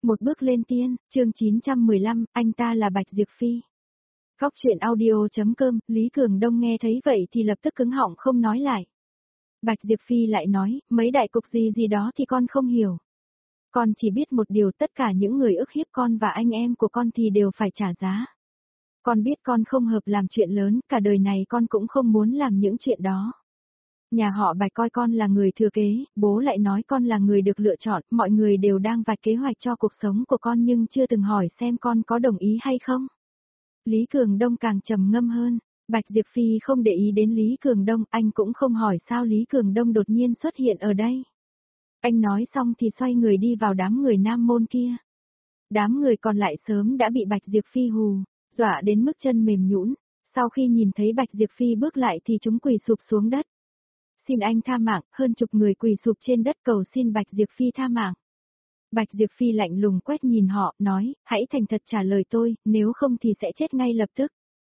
Một bước lên tiên, chương 915, anh ta là Bạch Diệp Phi. Góc truyện audio.com, Lý Cường Đông nghe thấy vậy thì lập tức cứng họng không nói lại. Bạch Diệp Phi lại nói, mấy đại cục gì đó thì con không hiểu. Con chỉ biết một điều, tất cả những người ức hiếp con và anh em của con thì đều phải trả giá. Con biết con không hợp làm chuyện lớn, cả đời này con cũng không muốn làm những chuyện đó. Nhà họ Bạch coi con là người thừa kế, bố lại nói con là người được lựa chọn, mọi người đều đang vạch kế hoạch cho cuộc sống của con nhưng chưa từng hỏi xem con có đồng ý hay không. Lý Cường Đông càng trầm ngâm hơn, Bạch Diệp Phi không để ý đến Lý Cường Đông, anh cũng không hỏi sao Lý Cường Đông đột nhiên xuất hiện ở đây. Anh nói xong thì xoay người đi vào đám người Nam Môn kia. Đám người còn lại sớm đã bị Bạch Diệp Phi hù, dọa đến mức chân mềm nhũn. Sau khi nhìn thấy Bạch Diệp Phi bước lại thì chúng quỳ sụp xuống đất. Xin anh tha mạng, hơn chục người quỳ sụp trên đất cầu xin Bạch Diệp Phi tha mạng. Bạch Diệp Phi lạnh lùng quét nhìn họ, nói, hãy thành thật trả lời tôi, nếu không thì sẽ chết ngay lập tức.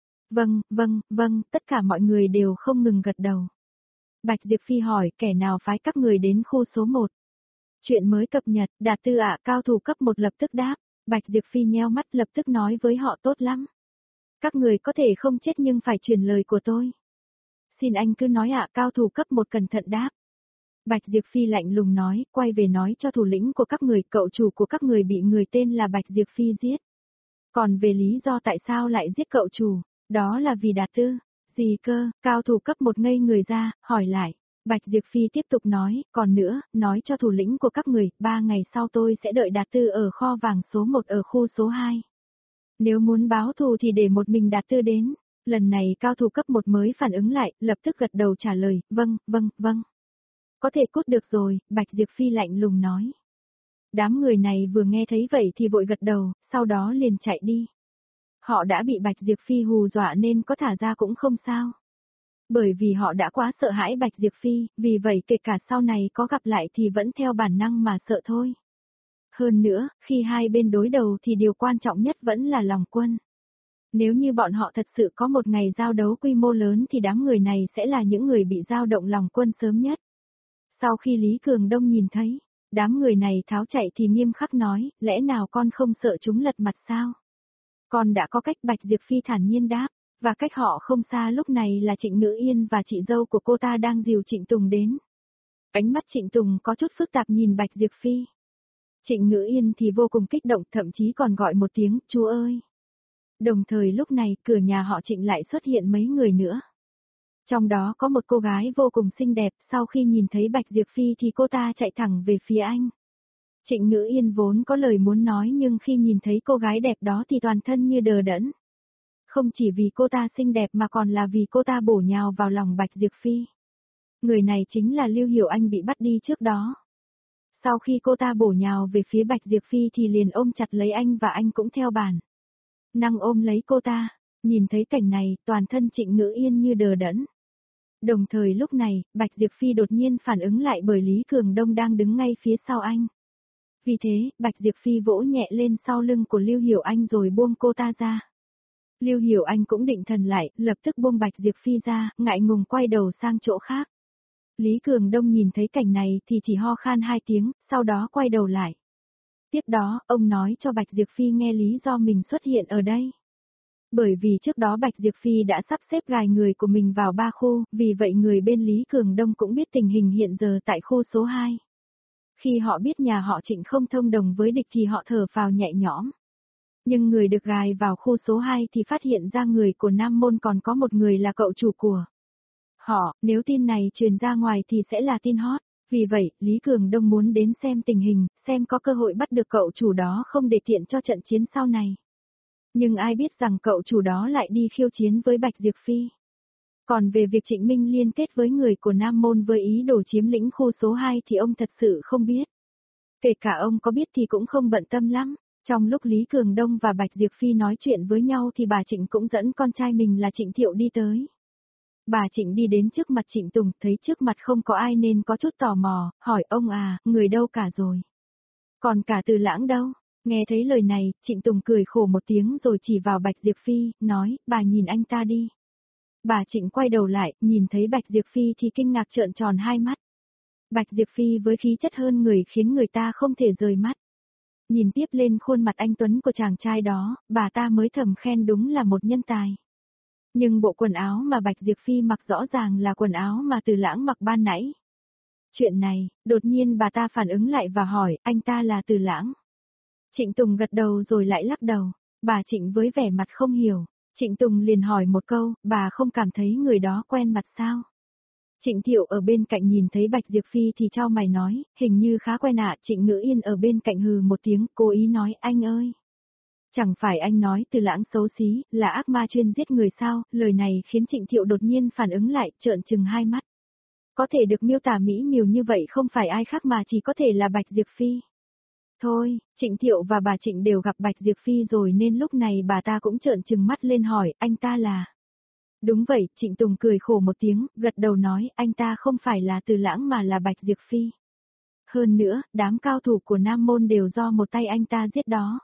Vâng, tất cả mọi người đều không ngừng gật đầu. Bạch Diệp Phi hỏi, kẻ nào phái các người đến khu số 1? Chuyện mới cập nhật, Đạt Tư ạ, cao thủ cấp 1 lập tức đáp. Bạch Diệp Phi nheo mắt lập tức nói với họ tốt lắm. Các người có thể không chết nhưng phải truyền lời của tôi. Xin anh cứ nói ạ, cao thủ cấp 1 cẩn thận đáp. Bạch Diệp Phi lạnh lùng nói, quay về nói cho thủ lĩnh của các người, cậu chủ của các người bị người tên là Bạch Diệp Phi giết. Còn về lý do tại sao lại giết cậu chủ, đó là vì Đạt Tư. Gì cơ, cao thủ cấp 1 ngây người ra, hỏi lại. Bạch Diệp Phi tiếp tục nói, còn nữa, nói cho thủ lĩnh của các người, 3 ngày sau tôi sẽ đợi Đạt Tư ở kho vàng số 1 ở khu số 2. Nếu muốn báo thù thì để một mình Đạt Tư đến. Lần này cao thủ cấp 1 mới phản ứng lại, lập tức gật đầu trả lời, vâng. Có thể cút được rồi, Bạch Diệp Phi lạnh lùng nói. Đám người này vừa nghe thấy vậy thì vội gật đầu, sau đó liền chạy đi. Họ đã bị Bạch Diệp Phi hù dọa nên có thả ra cũng không sao. Bởi vì họ đã quá sợ hãi Bạch Diệp Phi, vì vậy kể cả sau này có gặp lại thì vẫn theo bản năng mà sợ thôi. Hơn nữa, khi hai bên đối đầu thì điều quan trọng nhất vẫn là lòng quân. Nếu như bọn họ thật sự có một ngày giao đấu quy mô lớn thì đám người này sẽ là những người bị dao động lòng quân sớm nhất. Sau khi Lý Cường Đông nhìn thấy, đám người này tháo chạy thì nghiêm khắc nói, lẽ nào con không sợ chúng lật mặt sao? Con đã có cách, Bạch Diệp Phi thản nhiên đáp, và cách họ không xa lúc này là Trịnh Ngữ Yên và chị dâu của cô ta đang dìu Trịnh Tùng đến. Ánh mắt Trịnh Tùng có chút phức tạp nhìn Bạch Diệp Phi. Trịnh Ngữ Yên thì vô cùng kích động, thậm chí còn gọi một tiếng, chú ơi. Đồng thời lúc này, cửa nhà họ Trịnh lại xuất hiện mấy người nữa. Trong đó có một cô gái vô cùng xinh đẹp, sau khi nhìn thấy Bạch Diệp Phi thì cô ta chạy thẳng về phía anh. Trịnh Ngữ Yên vốn có lời muốn nói nhưng khi nhìn thấy cô gái đẹp đó thì toàn thân như đờ đẫn. Không chỉ vì cô ta xinh đẹp mà còn là vì cô ta bổ nhào vào lòng Bạch Diệp Phi. Người này chính là Lưu Hiểu Anh bị bắt đi trước đó. Sau khi cô ta bổ nhào về phía Bạch Diệp Phi thì liền ôm chặt lấy anh và anh cũng theo bản năng ôm lấy cô ta. Nhìn thấy cảnh này, toàn thân Trịnh Ngữ Yên như đờ đẫn. Đồng thời lúc này, Bạch Diệp Phi đột nhiên phản ứng lại bởi Lý Cường Đông đang đứng ngay phía sau anh. Vì thế, Bạch Diệp Phi vỗ nhẹ lên sau lưng của Lưu Hiểu Anh rồi buông cô ta ra. Lưu Hiểu Anh cũng định thần lại, lập tức buông Bạch Diệp Phi ra, ngại ngùng quay đầu sang chỗ khác. Lý Cường Đông nhìn thấy cảnh này thì chỉ ho khan 2 tiếng, sau đó quay đầu lại. Tiếp đó, ông nói cho Bạch Diệp Phi nghe lý do mình xuất hiện ở đây. Bởi vì trước đó Bạch Diệp Phi đã sắp xếp gài người của mình vào 3 khu, vì vậy người bên Lý Cường Đông cũng biết tình hình hiện giờ tại khu số 2. Khi họ biết nhà họ Trịnh không thông đồng với địch thì họ thở phào nhẹ nhõm. Nhưng người được gài vào khu số 2 thì phát hiện ra người của Nam Môn còn có một người là cậu chủ của họ, nếu tin này truyền ra ngoài thì sẽ là tin hot. Vì vậy, Lý Cường Đông muốn đến xem tình hình, xem có cơ hội bắt được cậu chủ đó không để tiện cho trận chiến sau này. Nhưng ai biết rằng cậu chủ đó lại đi khiêu chiến với Bạch Diệp Phi. Còn về việc Trịnh Minh liên kết với người của Nam Môn với ý đồ chiếm lĩnh khu số 2 thì ông thật sự không biết. Kể cả ông có biết thì cũng không bận tâm lắm. Trong lúc Lý Cường Đông và Bạch Diệp Phi nói chuyện với nhau thì bà Trịnh cũng dẫn con trai mình là Trịnh Thiệu đi tới. Bà Trịnh đi đến trước mặt Trịnh Tùng, thấy trước mặt không có ai nên có chút tò mò, hỏi ông à, người đâu cả rồi? Còn cả Từ Lãng đâu? Nghe thấy lời này, Trịnh Tùng cười khổ một tiếng rồi chỉ vào Bạch Diệp Phi, nói, bà nhìn anh ta đi. Bà Trịnh quay đầu lại, nhìn thấy Bạch Diệp Phi thì kinh ngạc trợn tròn hai mắt. Bạch Diệp Phi với khí chất hơn người khiến người ta không thể rời mắt. Nhìn tiếp lên khuôn mặt anh tuấn của chàng trai đó, bà ta mới thầm khen đúng là một nhân tài. Nhưng bộ quần áo mà Bạch Diệp Phi mặc rõ ràng là quần áo mà Từ Lãng mặc ban nãy. Chuyện này, đột nhiên bà ta phản ứng lại và hỏi, anh ta là Từ Lãng. Trịnh Tùng gật đầu rồi lại lắc đầu. Bà Trịnh với vẻ mặt không hiểu. Trịnh Tùng liền hỏi một câu, bà không cảm thấy người đó quen mặt sao? Trịnh Thiệu ở bên cạnh nhìn thấy Bạch Diệp Phi thì chau mày nói, hình như khá quen ạ. Trịnh Ngữ Yên ở bên cạnh hừ một tiếng, cố ý nói, anh ơi. Chẳng phải anh nói Từ Lãng xấu xí, là ác ma chuyên giết người sao? Lời này khiến Trịnh Thiệu đột nhiên phản ứng lại, trợn trừng hai mắt. Có thể được miêu tả mỹ miều như vậy không phải ai khác mà chỉ có thể là Bạch Diệp Phi. Thôi, Trịnh Thiệu và bà Trịnh đều gặp Bạch Diệp Phi rồi nên lúc này bà ta cũng trợn trừng mắt lên hỏi, anh ta là... Đúng vậy, Trịnh Tùng cười khổ một tiếng, gật đầu nói, anh ta không phải là Từ Lãng mà là Bạch Diệp Phi. Hơn nữa, đám cao thủ của Nam Môn đều do một tay anh ta giết đó.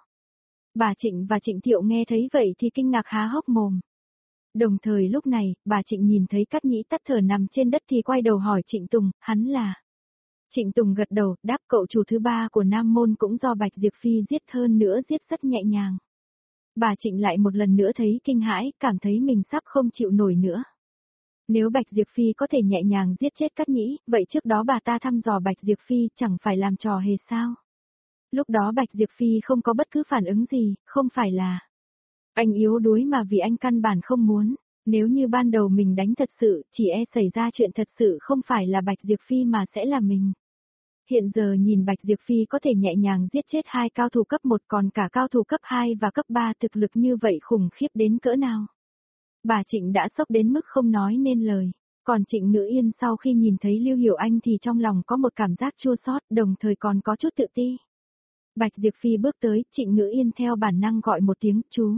Bà Trịnh và Trịnh Thiệu nghe thấy vậy thì kinh ngạc há hốc mồm. Đồng thời lúc này, bà Trịnh nhìn thấy Cát Nhĩ tắt thở nằm trên đất thì quay đầu hỏi Trịnh Tùng, hắn là... Trịnh Tùng gật đầu, đáp cậu chủ thứ ba của Nam Môn cũng do Bạch Diệp Phi giết, hơn nữa giết rất nhẹ nhàng. Bà Trịnh lại một lần nữa thấy kinh hãi, cảm thấy mình sắp không chịu nổi nữa. Nếu Bạch Diệp Phi có thể nhẹ nhàng giết chết Cát Nhĩ, vậy trước đó bà ta thăm dò Bạch Diệp Phi chẳng phải làm trò hề sao? Lúc đó Bạch Diệp Phi không có bất cứ phản ứng gì, không phải là... Anh yếu đuối mà vì anh căn bản không muốn. Nếu như ban đầu mình đánh thật sự, chỉ e xảy ra chuyện thật sự không phải là Bạch Diệp Phi mà sẽ là mình. Hiện giờ nhìn Bạch Diệp Phi có thể nhẹ nhàng giết chết hai cao thủ cấp 1 còn cả cao thủ cấp 2 và cấp 3 thực lực như vậy khủng khiếp đến cỡ nào. Bà Trịnh đã sốc đến mức không nói nên lời. Còn Trịnh Ngữ Yên sau khi nhìn thấy Lưu Hiểu Anh thì trong lòng có một cảm giác chua xót, đồng thời còn có chút tự ti. Bạch Diệp Phi bước tới, Trịnh Ngữ Yên theo bản năng gọi một tiếng, chú.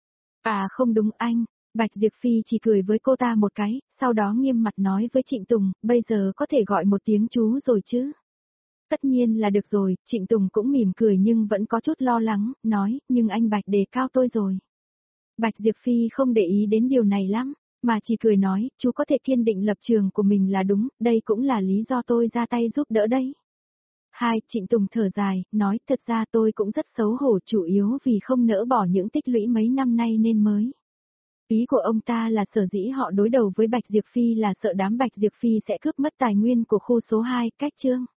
À không đúng anh. Bạch Diệp Phi chỉ cười với cô ta một cái, sau đó nghiêm mặt nói với Trịnh Tùng, bây giờ có thể gọi một tiếng chú rồi chứ. Tất nhiên là được rồi, Trịnh Tùng cũng mỉm cười nhưng vẫn có chút lo lắng, nói, nhưng anh Bạch đề cao tôi rồi. Bạch Diệp Phi không để ý đến điều này lắm, mà chỉ cười nói, chú có thể kiên định lập trường của mình là đúng, đây cũng là lý do tôi ra tay giúp đỡ đấy. Trịnh Tùng thở dài, nói, thật ra tôi cũng rất xấu hổ chủ yếu vì không nỡ bỏ những tích lũy mấy năm nay nên mới. Ý của ông ta là sở dĩ họ đối đầu với Bạch Diệp Phi là sợ đám Bạch Diệp Phi sẽ cướp mất tài nguyên của khu số 2, cách chương.